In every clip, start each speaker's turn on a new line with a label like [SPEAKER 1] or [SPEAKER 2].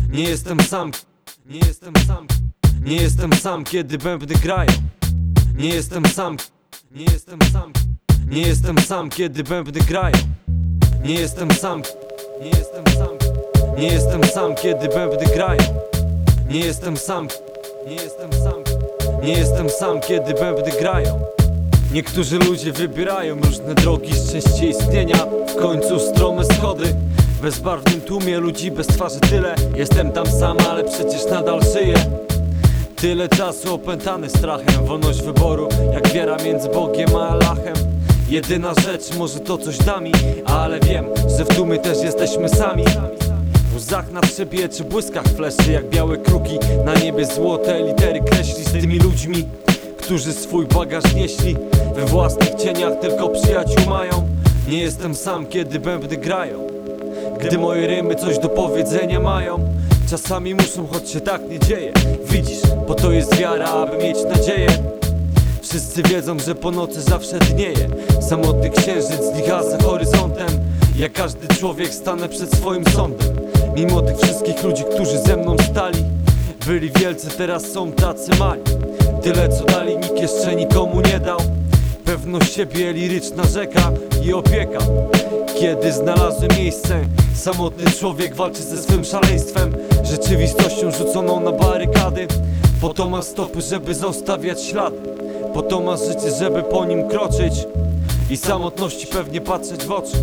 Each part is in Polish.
[SPEAKER 1] Nie jestem sam, nie jestem sam, nie jestem sam, kiedy bębny grają. Nie jestem sam, nie jestem sam, nie jestem sam, kiedy bębny grają. Nie jestem sam, nie jestem sam, nie jestem sam, kiedy bębny grają. Nie jestem sam, nie jestem sam, nie jestem sam, kiedy bębny grają. Niektórzy ludzie wybierają różne drogi szczęścia istnienia. W końcu strome schody. W bezbarwnym tłumie ludzi bez twarzy tyle. Jestem tam sam, ale przecież nadal żyję. Tyle czasu opętany strachem. Wolność wyboru, jak wiara między Bogiem a Allachem. Jedyna rzecz, może to coś da mi, ale wiem, że w tłumie też jesteśmy sami. W łzach na trzebie czy błyskach fleszy, jak białe kruki na niebie złote litery kreśli z tymi ludźmi, którzy swój bagaż nieśli. We własnych cieniach tylko przyjaciół mają. Nie jestem sam, kiedy bębny grają. Gdy moje rymy coś do powiedzenia mają. Czasami muszą, choć się tak nie dzieje. Widzisz, bo to jest wiara, aby mieć nadzieję. Wszyscy wiedzą, że po nocy zawsze dnieje. Samotny księżyc znika za horyzontem. Jak każdy człowiek stanę przed swoim sądem. Mimo tych wszystkich ludzi, którzy ze mną stali. Byli wielcy, teraz są tacy mali. Tyle co dali, nikt jeszcze nikomu nie dał. Pewność siebie, liryczna rzeka i opieka. Kiedy znalazłem miejsce, samotny człowiek walczy ze swym szaleństwem. Rzeczywistością rzuconą na barykady. Po to ma stopy, żeby zostawiać ślady. Po to ma życie, żeby po nim kroczyć. I samotności pewnie patrzeć w oczy.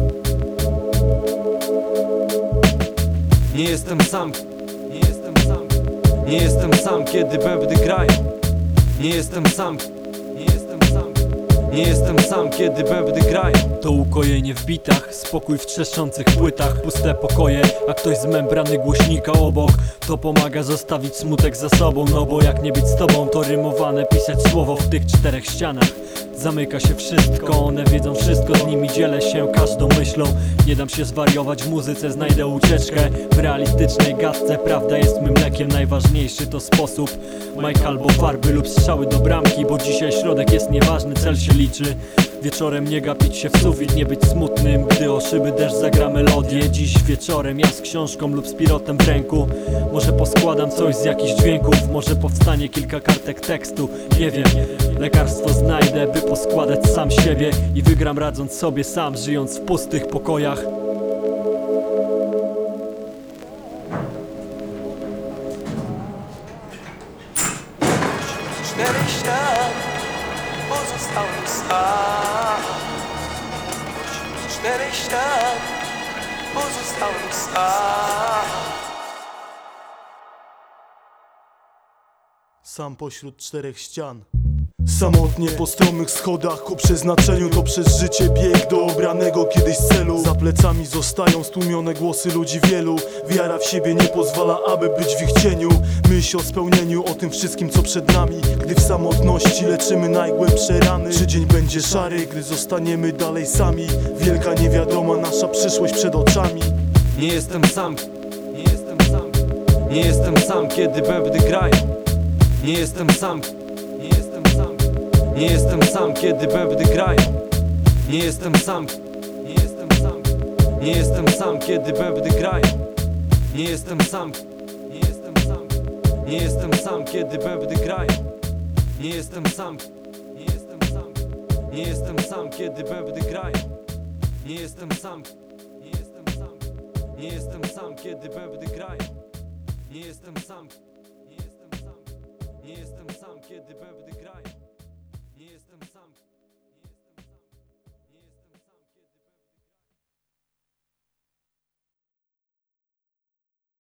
[SPEAKER 1] Nie jestem sam, nie jestem sam, nie jestem sam, kiedy bębny grają. Nie jestem sam, nie jestem sam, nie jestem sam, kiedy bębny grają.
[SPEAKER 2] To ukojenie w bitach, spokój w trzeszczących płytach. Puste pokoje, a ktoś z membrany głośnika obok. To pomaga zostawić smutek za sobą. No bo jak nie być z tobą, to rymowane pisać słowo w tych czterech ścianach. Zamyka się wszystko, one wiedzą wszystko. Z nimi dzielę się każdą myślą. Nie dam się zwariować w muzyce, znajdę ucieczkę. W realistycznej gadce prawda jest mym mlekiem. Najważniejszy to sposób, Mike albo farby lub strzały do bramki. Bo dzisiaj środek jest nieważny, cel się liczy. Wieczorem nie gapić się w sufit, nie być smutnym, gdy o szyby deszcz zagra melodię. Dziś wieczorem ja z książką lub z pilotem w ręku. Może poskładam coś z jakichś dźwięków, może powstanie kilka kartek tekstu. Nie wiem, lekarstwo znajdę, by poskładać sam siebie. I wygram radząc sobie sam, żyjąc w pustych pokojach.
[SPEAKER 3] Czterech ścian pozostałem sam. Czterech ścian pozostałem sam.
[SPEAKER 4] Sam pośród czterech ścian. Samotnie po stromych schodach ku przeznaczeniu. To przez życie bieg do obranego kiedyś celu. Za plecami zostają stłumione głosy ludzi wielu. Wiara w siebie nie pozwala, aby być w ich cieniu. Myśl o spełnieniu, o tym wszystkim co przed nami. Gdy w samotności leczymy najgłębsze rany. Czy dzień będzie szary, gdy zostaniemy dalej sami? Wielka niewiadoma, nasza przyszłość przed oczami.
[SPEAKER 1] Nie jestem sam, nie jestem sam, nie jestem sam, kiedy bębny grają. Nie jestem sam, nie jestem sam, nie jestem sam, kiedy bębny grają. Nie jestem sam, nie jestem sam, nie jestem sam, kiedy bębny grają. Nie jestem sam, nie jestem sam, nie jestem sam, kiedy bębny grają. Nie jestem sam, nie jestem sam, nie jestem sam, kiedy bębny grają. Nie jestem sam, nie jestem sam, nie jestem sam, kiedy bębny grają. Nie jestem sam, nie jestem sam, nie jestem sam, kiedy bębny grają.